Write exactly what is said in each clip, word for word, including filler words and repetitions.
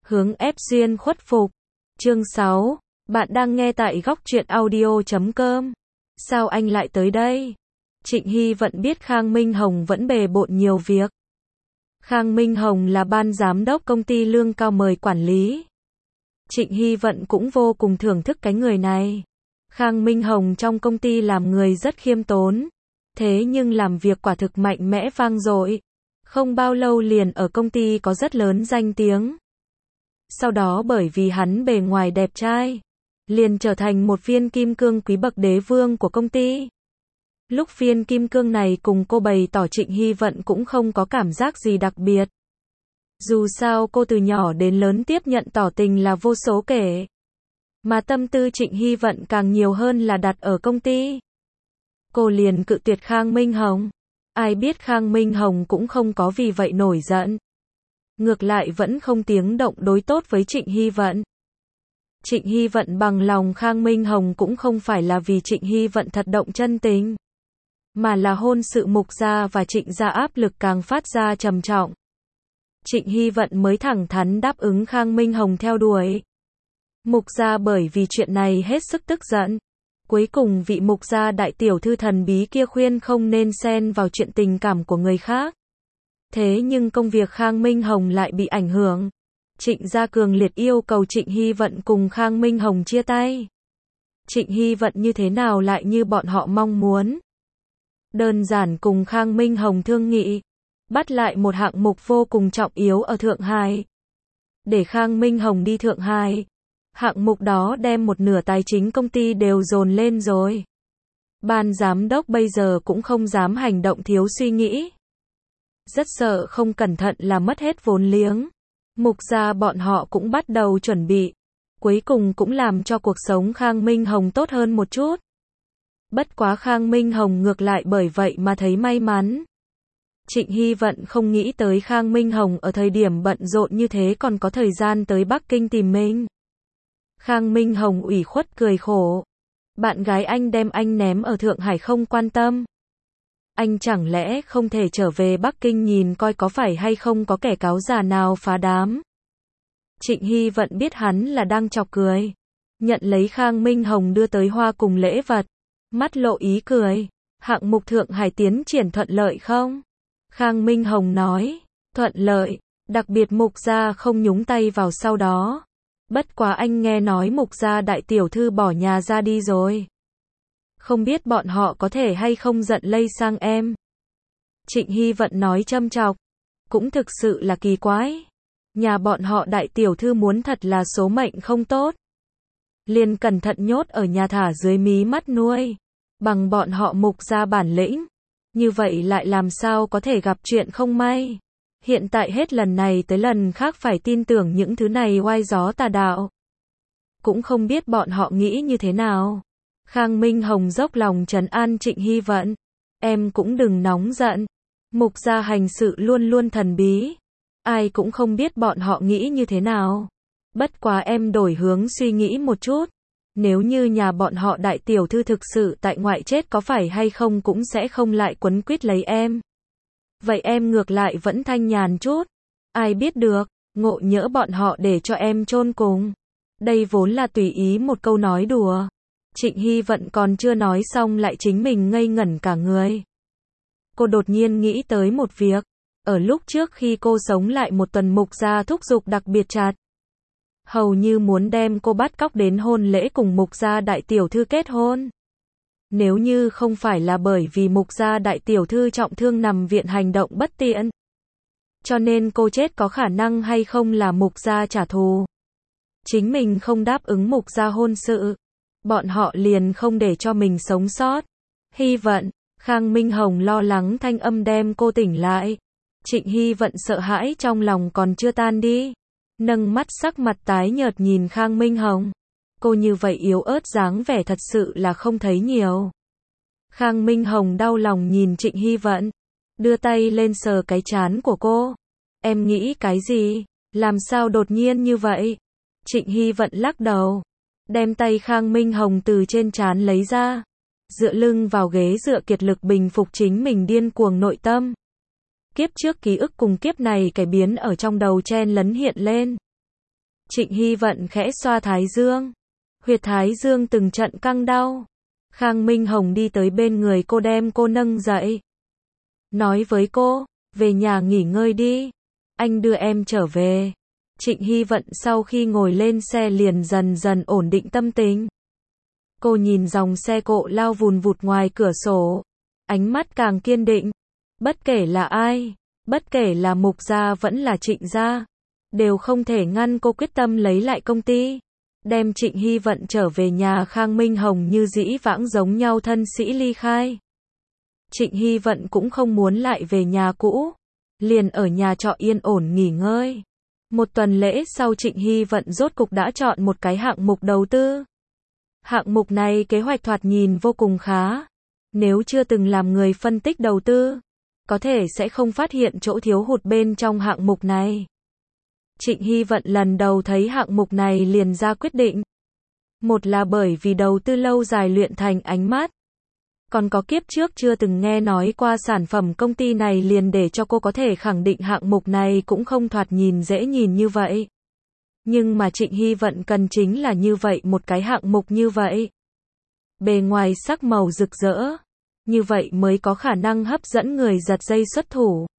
Hướng ép duyên khuất phục. Chương sáu. Bạn đang nghe tại góc truyện audio chấm com. Sao anh lại tới đây? Trịnh Hy Vận biết Khang Minh Hồng vẫn bề bộn nhiều việc. Khang Minh Hồng là ban giám đốc công ty lương cao mời quản lý. Trịnh Hy Vận cũng vô cùng thưởng thức cái người này. Khang Minh Hồng trong công ty làm người rất khiêm tốn. Thế nhưng làm việc quả thực mạnh mẽ vang dội. Không bao lâu liền ở công ty có rất lớn danh tiếng. Sau đó bởi vì hắn bề ngoài đẹp trai, liền trở thành một viên kim cương quý bậc đế vương của công ty. Lúc viên kim cương này cùng cô bày tỏ Trịnh Hy Vận cũng không có cảm giác gì đặc biệt. Dù sao cô từ nhỏ đến lớn tiếp nhận tỏ tình là vô số kể. Mà tâm tư Trịnh Hy Vận càng nhiều hơn là đặt ở công ty. Cô liền cự tuyệt Khang Minh Hồng. Ai biết Khang Minh Hồng cũng không có vì vậy nổi giận. Ngược lại vẫn không tiếng động đối tốt với Trịnh Hy Vận. Trịnh Hy Vận bằng lòng Khang Minh Hồng cũng không phải là vì Trịnh Hy Vận thật động chân tình, mà là hôn sự Mục gia và Trịnh gia áp lực càng phát ra trầm trọng. Trịnh Hy Vận mới thẳng thắn đáp ứng Khang Minh Hồng theo đuổi. Mục gia bởi vì chuyện này hết sức tức giận. Cuối cùng vị Mục gia đại tiểu thư thần bí kia khuyên không nên xen vào chuyện tình cảm của người khác. Thế nhưng công việc Khang Minh Hồng lại bị ảnh hưởng. Trịnh gia cường liệt yêu cầu Trịnh Hy Vận cùng Khang Minh Hồng chia tay. Trịnh Hy Vận như thế nào lại như bọn họ mong muốn. Đơn giản cùng Khang Minh Hồng thương nghị, bắt lại một hạng mục vô cùng trọng yếu ở Thượng Hải. Để Khang Minh Hồng đi Thượng Hải. Hạng mục đó đem một nửa tài chính công ty đều dồn lên rồi. Ban giám đốc bây giờ cũng không dám hành động thiếu suy nghĩ. Rất sợ không cẩn thận là mất hết vốn liếng. Mục gia bọn họ cũng bắt đầu chuẩn bị. Cuối cùng cũng làm cho cuộc sống Khang Minh Hồng tốt hơn một chút. Bất quá Khang Minh Hồng ngược lại bởi vậy mà thấy may mắn. Trịnh Hy Vận không nghĩ tới Khang Minh Hồng ở thời điểm bận rộn như thế còn có thời gian tới Bắc Kinh tìm mình. Khang Minh Hồng ủy khuất cười khổ. Bạn gái anh đem anh ném ở Thượng Hải không quan tâm. Anh chẳng lẽ không thể trở về Bắc Kinh nhìn coi có phải hay không có kẻ cáo già nào phá đám. Trịnh Hy Vận biết hắn là đang chọc cười. Nhận lấy Khang Minh Hồng đưa tới hoa cùng lễ vật. Mắt lộ ý cười. Hạng mục Thượng Hải tiến triển thuận lợi không? Khang Minh Hồng nói. Thuận lợi. Đặc biệt Mục gia không nhúng tay vào sau đó. Bất quá anh nghe nói Mục gia đại tiểu thư bỏ nhà ra đi rồi. Không biết bọn họ có thể hay không giận lây sang em. Trịnh Hy Vận nói châm chọc. Cũng thực sự là kỳ quái. Nhà bọn họ đại tiểu thư muốn thật là số mệnh không tốt. Liền cẩn thận nhốt ở nhà thả dưới mí mắt nuôi. Bằng bọn họ Mục gia bản lĩnh. Như vậy lại làm sao có thể gặp chuyện không may. Hiện tại hết lần này tới lần khác phải tin tưởng những thứ này oai gió tà đạo. Cũng không biết bọn họ nghĩ như thế nào. Khang Minh Hồng dốc lòng trấn an Trịnh Hy Vận. Em cũng đừng nóng giận. Mục gia hành sự luôn luôn thần bí. Ai cũng không biết bọn họ nghĩ như thế nào. Bất quá em đổi hướng suy nghĩ một chút. Nếu như nhà bọn họ đại tiểu thư thực sự tại ngoại chết có phải hay không cũng sẽ không lại quấn quýt lấy em. Vậy em ngược lại vẫn thanh nhàn chút. Ai biết được, ngộ nhỡ bọn họ để cho em chôn cùng. Đây vốn là tùy ý một câu nói đùa. Trịnh Hy Vận còn chưa nói xong lại chính mình ngây ngẩn cả người. Cô đột nhiên nghĩ tới một việc. Ở lúc trước khi cô sống lại một tuần Mục gia thúc giục đặc biệt chặt. Hầu như muốn đem cô bắt cóc đến hôn lễ cùng Mục gia đại tiểu thư kết hôn. Nếu như không phải là bởi vì Mục gia đại tiểu thư trọng thương nằm viện hành động bất tiện. Cho nên cô chết có khả năng hay không là Mục gia trả thù. Chính mình không đáp ứng Mục gia hôn sự. Bọn họ liền không để cho mình sống sót. Hy Vận, Khang Minh Hồng lo lắng thanh âm đem cô tỉnh lại. Trịnh Hy Vận sợ hãi trong lòng còn chưa tan đi. Nâng mắt sắc mặt tái nhợt nhìn Khang Minh Hồng. Cô như vậy yếu ớt dáng vẻ thật sự là không thấy nhiều. Khang Minh Hồng đau lòng nhìn Trịnh Hy Vận. Đưa tay lên sờ cái trán của cô. Em nghĩ cái gì? Làm sao đột nhiên như vậy? Trịnh Hy Vận lắc đầu. Đem tay Khang Minh Hồng từ trên trán lấy ra. Dựa lưng vào ghế dựa kiệt lực bình phục chính mình điên cuồng nội tâm. Kiếp trước ký ức cùng kiếp này cải biến ở trong đầu chen lấn hiện lên. Trịnh Hy Vận khẽ xoa thái dương. Huyệt thái dương từng trận căng đau. Khang Minh Hồng đi tới bên người cô đem cô nâng dậy. Nói với cô, về nhà nghỉ ngơi đi. Anh đưa em trở về. Trịnh Hy Vận sau khi ngồi lên xe liền dần dần ổn định tâm tình. Cô nhìn dòng xe cộ lao vùn vụt ngoài cửa sổ. Ánh mắt càng kiên định. Bất kể là ai, bất kể là Mục gia vẫn là Trịnh gia, đều không thể ngăn cô quyết tâm lấy lại công ty. Đem Trịnh Hy Vận trở về nhà Khang Minh Hồng như dĩ vãng giống nhau thân sĩ ly khai. Trịnh Hy Vận cũng không muốn lại về nhà cũ. Liền ở nhà trọ yên ổn nghỉ ngơi. Một tuần lễ sau Trịnh Hy Vận rốt cục đã chọn một cái hạng mục đầu tư. Hạng mục này kế hoạch thoạt nhìn vô cùng khá. Nếu chưa từng làm người phân tích đầu tư, có thể sẽ không phát hiện chỗ thiếu hụt bên trong hạng mục này. Trịnh Hy Vận lần đầu thấy hạng mục này liền ra quyết định. Một là bởi vì đầu tư lâu dài luyện thành ánh mắt. Còn có kiếp trước chưa từng nghe nói qua sản phẩm công ty này liền để cho cô có thể khẳng định hạng mục này cũng không thoạt nhìn dễ nhìn như vậy. Nhưng mà Trịnh Hy Vận cần chính là như vậy một cái hạng mục như vậy. Bề ngoài sắc màu rực rỡ. Như vậy mới có khả năng hấp dẫn người giật dây xuất thủ.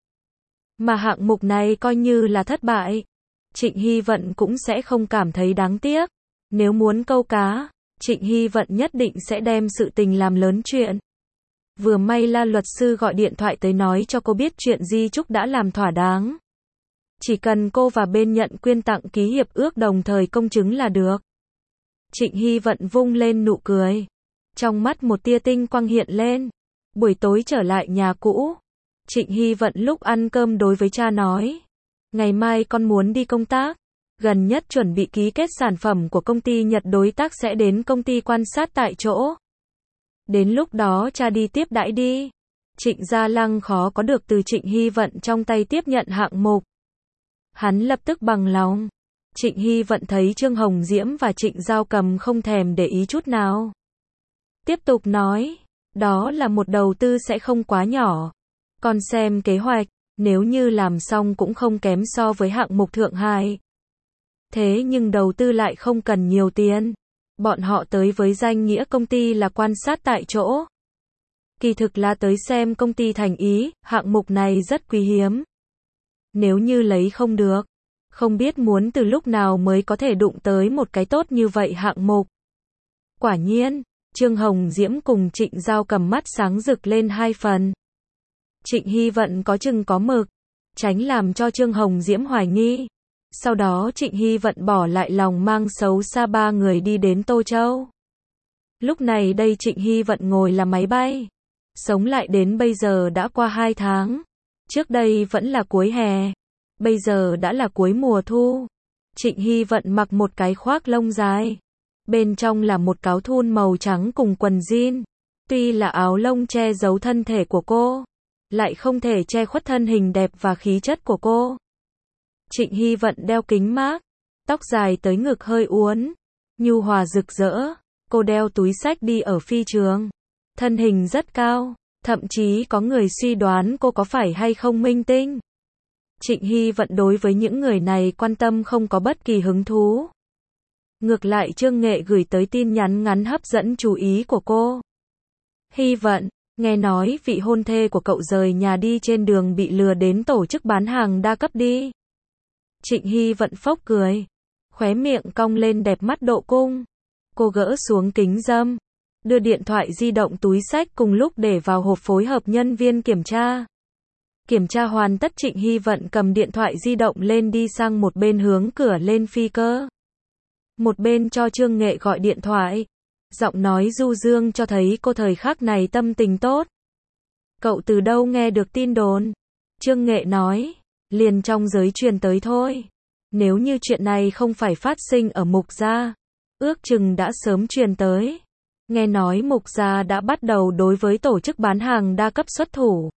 Mà hạng mục này coi như là thất bại. Trịnh Hy Vận cũng sẽ không cảm thấy đáng tiếc. Nếu muốn câu cá, Trịnh Hy Vận nhất định sẽ đem sự tình làm lớn chuyện. Vừa may là luật sư gọi điện thoại tới nói cho cô biết chuyện di chúc đã làm thỏa đáng. Chỉ cần cô và bên nhận quyên tặng ký hiệp ước đồng thời công chứng là được. Trịnh Hy Vận vung lên nụ cười. Trong mắt một tia tinh quang hiện lên. Buổi tối trở lại nhà cũ. Trịnh Hy Vận lúc ăn cơm đối với cha nói. Ngày mai con muốn đi công tác. Gần nhất chuẩn bị ký kết sản phẩm của công ty Nhật đối tác sẽ đến công ty quan sát tại chỗ. Đến lúc đó cha đi tiếp đãi đi. Trịnh Gia Lăng khó có được từ Trịnh Hy Vận trong tay tiếp nhận hạng mục. Hắn lập tức bằng lòng. Trịnh Hy Vận thấy Trương Hồng Diễm và Trịnh Giao Cầm không thèm để ý chút nào. Tiếp tục nói, đó là một đầu tư sẽ không quá nhỏ. Còn xem kế hoạch, nếu như làm xong cũng không kém so với hạng mục Thượng Hải. Thế nhưng đầu tư lại không cần nhiều tiền. Bọn họ tới với danh nghĩa công ty là quan sát tại chỗ. Kỳ thực là tới xem công ty thành ý, hạng mục này rất quý hiếm. Nếu như lấy không được, không biết muốn từ lúc nào mới có thể đụng tới một cái tốt như vậy hạng mục. Quả nhiên, Trương Hồng Diễm cùng Trịnh Giao Cầm mắt sáng rực lên hai phần. Trịnh Hy Vận có chừng có mực, tránh làm cho Trương Hồng Diễm hoài nghi. Sau đó Trịnh Hy Vận bỏ lại lòng mang xấu xa ba người đi đến Tô Châu. Lúc này đây Trịnh Hy Vận ngồi là máy bay. Sống lại đến bây giờ đã qua hai tháng. Trước đây vẫn là cuối hè. Bây giờ đã là cuối mùa thu. Trịnh Hy Vận mặc một cái khoác lông dài. Bên trong là một áo thun màu trắng cùng quần jean. Tuy là áo lông che giấu thân thể của cô, lại không thể che khuất thân hình đẹp và khí chất của cô. Trịnh Hy Vận đeo kính mác, tóc dài tới ngực hơi uốn, nhu hòa rực rỡ. Cô đeo túi xách đi ở phi trường. Thân hình rất cao, thậm chí có người suy đoán cô có phải hay không minh tinh. Trịnh Hy Vận đối với những người này quan tâm không có bất kỳ hứng thú. Ngược lại Trương Nghệ gửi tới tin nhắn ngắn hấp dẫn chú ý của cô. Hy Vận, nghe nói vị hôn thê của cậu rời nhà đi trên đường bị lừa đến tổ chức bán hàng đa cấp đi. Trịnh Hy Vận phốc cười, khóe miệng cong lên đẹp mắt độ cung. Cô gỡ xuống kính râm, đưa điện thoại di động túi xách cùng lúc để vào hộp phối hợp nhân viên kiểm tra. Kiểm tra hoàn tất Trịnh Hy Vận cầm điện thoại di động lên đi sang một bên hướng cửa lên phi cơ. Một bên cho Trương Nghệ gọi điện thoại. Giọng nói du dương cho thấy cô thời khắc này tâm tình tốt. Cậu từ đâu nghe được tin đồn? Trương Nghệ nói, liền trong giới truyền tới thôi. Nếu như chuyện này không phải phát sinh ở Mục gia, ước chừng đã sớm truyền tới. Nghe nói Mục gia đã bắt đầu đối với tổ chức bán hàng đa cấp xuất thủ.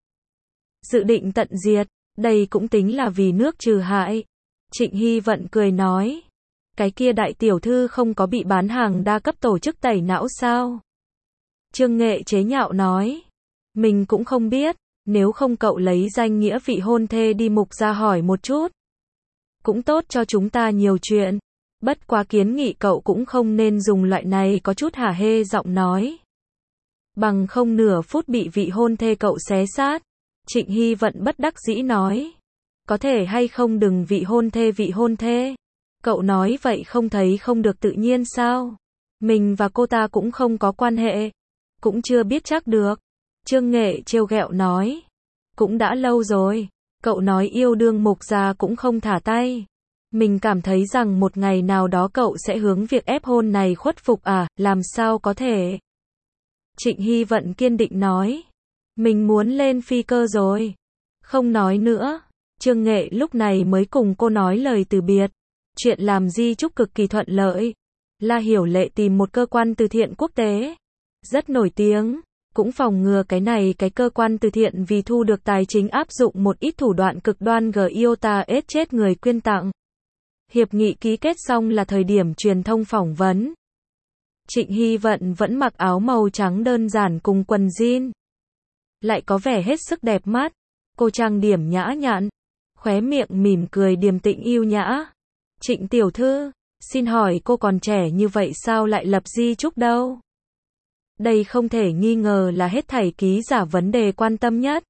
Dự định tận diệt, đây cũng tính là vì nước trừ hại. Trịnh Hy Vận cười nói, cái kia đại tiểu thư không có bị bán hàng đa cấp tổ chức tẩy não sao? Trương Nghệ chế nhạo nói, mình cũng không biết, nếu không cậu lấy danh nghĩa vị hôn thê đi Mục gia hỏi một chút. Cũng tốt cho chúng ta nhiều chuyện. Bất quá kiến nghị cậu cũng không nên dùng loại này có chút hả hê giọng nói. Bằng không nửa phút bị vị hôn thê cậu xé xác. Trịnh Hy Vận bất đắc dĩ nói. Có thể hay không đừng vị hôn thê vị hôn thê. Cậu nói vậy không thấy không được tự nhiên sao? Mình và cô ta cũng không có quan hệ. Cũng chưa biết chắc được. Trương Nghệ trêu ghẹo nói. Cũng đã lâu rồi. Cậu nói yêu đương mục gia cũng không thả tay. Mình cảm thấy rằng một ngày nào đó cậu sẽ hướng việc ép hôn này khuất phục à, làm sao có thể. Trịnh Hy Vận kiên định nói. Mình muốn lên phi cơ rồi. Không nói nữa. Trương Nghệ lúc này mới cùng cô nói lời từ biệt. Chuyện làm di chúc cực kỳ thuận lợi. La Hiểu Lệ tìm một cơ quan từ thiện quốc tế. Rất nổi tiếng. Cũng phòng ngừa cái này cái cơ quan từ thiện vì thu được tài chính áp dụng một ít thủ đoạn cực đoan gờ iota ết chết người quyên tặng. Hiệp nghị ký kết xong là thời điểm truyền thông phỏng vấn. Trịnh Hy Vận vẫn mặc áo màu trắng đơn giản cùng quần jean. Lại có vẻ hết sức đẹp mắt. Cô trang điểm nhã nhặn. Khóe miệng mỉm cười điềm tĩnh yêu nhã. Trịnh tiểu thư, xin hỏi cô còn trẻ như vậy sao lại lập di chúc đâu? Đây không thể nghi ngờ là hết thảy ký giả vấn đề quan tâm nhất.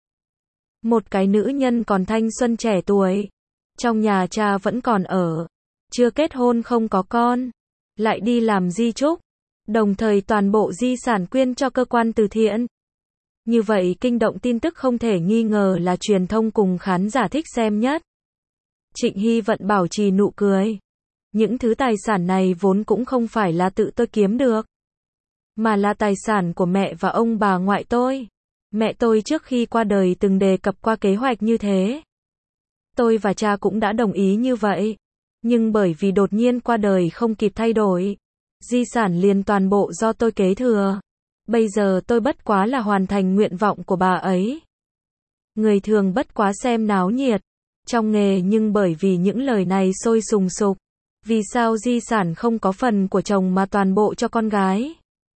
Một cái nữ nhân còn thanh xuân trẻ tuổi. Trong nhà cha vẫn còn ở. Chưa kết hôn không có con. Lại đi làm di chúc. Đồng thời toàn bộ di sản quyên cho cơ quan từ thiện. Như vậy kinh động tin tức không thể nghi ngờ là truyền thông cùng khán giả thích xem nhất. Trịnh Hy Vận bảo trì nụ cười. Những thứ tài sản này vốn cũng không phải là tự tôi kiếm được. Mà là tài sản của mẹ và ông bà ngoại tôi. Mẹ tôi trước khi qua đời từng đề cập qua kế hoạch như thế. Tôi và cha cũng đã đồng ý như vậy. Nhưng bởi vì đột nhiên qua đời không kịp thay đổi. Di sản liền toàn bộ do tôi kế thừa. Bây giờ tôi bất quá là hoàn thành nguyện vọng của bà ấy. Người thường bất quá xem náo nhiệt. Trong nghề nhưng bởi vì những lời này sôi sùng sục. Vì sao di sản không có phần của chồng mà toàn bộ cho con gái?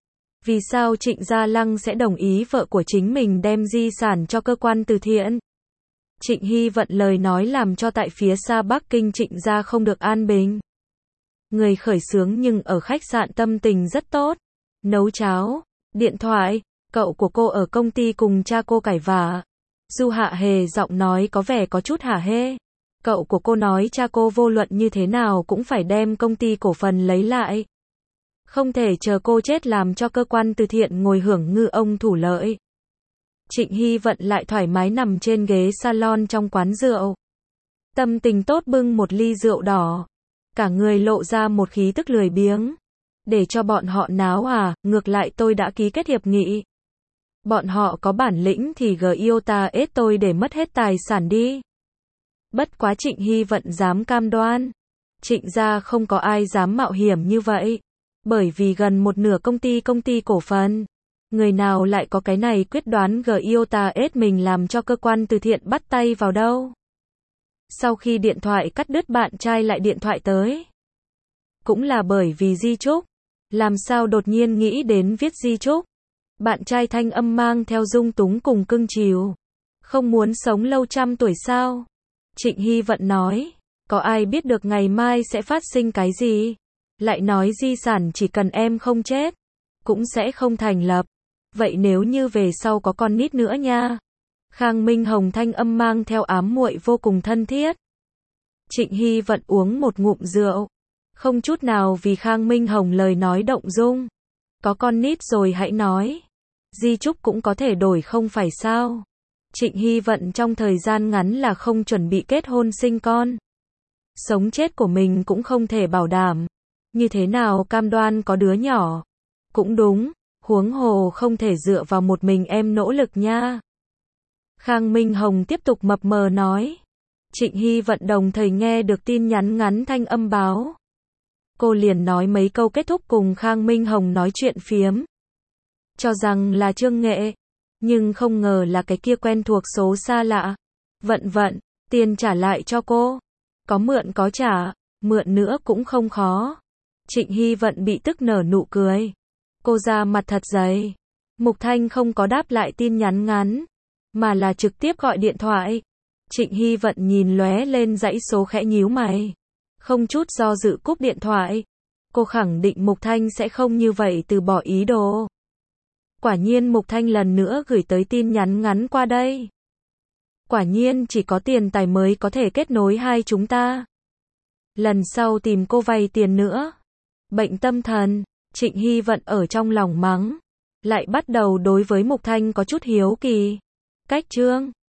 Vì sao Trịnh Gia Lăng sẽ đồng ý vợ của chính mình đem di sản cho cơ quan từ thiện? Trịnh Hy Vận lời nói làm cho tại phía xa Bắc Kinh Trịnh Gia không được an bình. Người khởi xướng nhưng ở khách sạn tâm tình rất tốt. Nấu cháo, điện thoại, cậu của cô ở công ty cùng cha cô cãi vã. Du Hạ Hề giọng nói có vẻ có chút hả hê. Cậu của cô nói cha cô vô luận như thế nào cũng phải đem công ty cổ phần lấy lại. Không thể chờ cô chết làm cho cơ quan từ thiện ngồi hưởng ngư ông thủ lợi. Trịnh Hy Vận lại thoải mái nằm trên ghế salon trong quán rượu. Tâm tình tốt bưng một ly rượu đỏ. Cả người lộ ra một khí tức lười biếng. Để cho bọn họ náo à, ngược lại tôi đã ký kết hiệp nghị. Bọn họ có bản lĩnh thì gờ iota ết tôi để mất hết tài sản đi. Bất quá Trịnh Hy Vận dám cam đoan. Trịnh gia không có ai dám mạo hiểm như vậy. Bởi vì gần một nửa công ty công ty cổ phần. Người nào lại có cái này quyết đoán gờ iota ết mình làm cho cơ quan từ thiện bắt tay vào đâu. Sau khi điện thoại cắt đứt bạn trai lại điện thoại tới. Cũng là bởi vì di chúc. Làm sao đột nhiên nghĩ đến viết di chúc. Bạn trai thanh âm mang theo dung túng cùng cưng chiều. Không muốn sống lâu trăm tuổi sao? Trịnh Hy Vận nói. Có ai biết được ngày mai sẽ phát sinh cái gì? Lại nói di sản chỉ cần em không chết. Cũng sẽ không thành lập. Vậy nếu như về sau có con nít nữa nha. Khang Minh Hồng thanh âm mang theo ám muội vô cùng thân thiết. Trịnh Hy Vận uống một ngụm rượu. Không chút nào vì Khang Minh Hồng lời nói động dung. Có con nít rồi hãy nói. Di chúc cũng có thể đổi không phải sao. Trịnh Hy Vận trong thời gian ngắn là không chuẩn bị kết hôn sinh con. Sống chết của mình cũng không thể bảo đảm. Như thế nào cam đoan có đứa nhỏ. Cũng đúng, huống hồ không thể dựa vào một mình em nỗ lực nha. Khang Minh Hồng tiếp tục mập mờ nói. Trịnh Hy Vận đồng thời nghe được tin nhắn ngắn thanh âm báo. Cô liền nói mấy câu kết thúc cùng Khang Minh Hồng nói chuyện phiếm. Cho rằng là Trương Nghệ. Nhưng không ngờ là cái kia quen thuộc số xa lạ. Vận vận, tiền trả lại cho cô. Có mượn có trả, mượn nữa cũng không khó. Trịnh Hy Vận bị tức nở nụ cười. Cô ra mặt thật dày. Mục Thanh không có đáp lại tin nhắn ngắn. Mà là trực tiếp gọi điện thoại. Trịnh Hy Vận nhìn lóe lên dãy số khẽ nhíu mày. Không chút do dự cúp điện thoại. Cô khẳng định Mục Thanh sẽ không như vậy từ bỏ ý đồ. Quả nhiên Mục Thanh lần nữa gửi tới tin nhắn ngắn qua đây. Quả nhiên chỉ có tiền tài mới có thể kết nối hai chúng ta. Lần sau tìm cô vay tiền nữa. Bệnh tâm thần, Trịnh Hy Vận ở trong lòng mắng. Lại bắt đầu đối với Mục Thanh có chút hiếu kỳ. Cách chương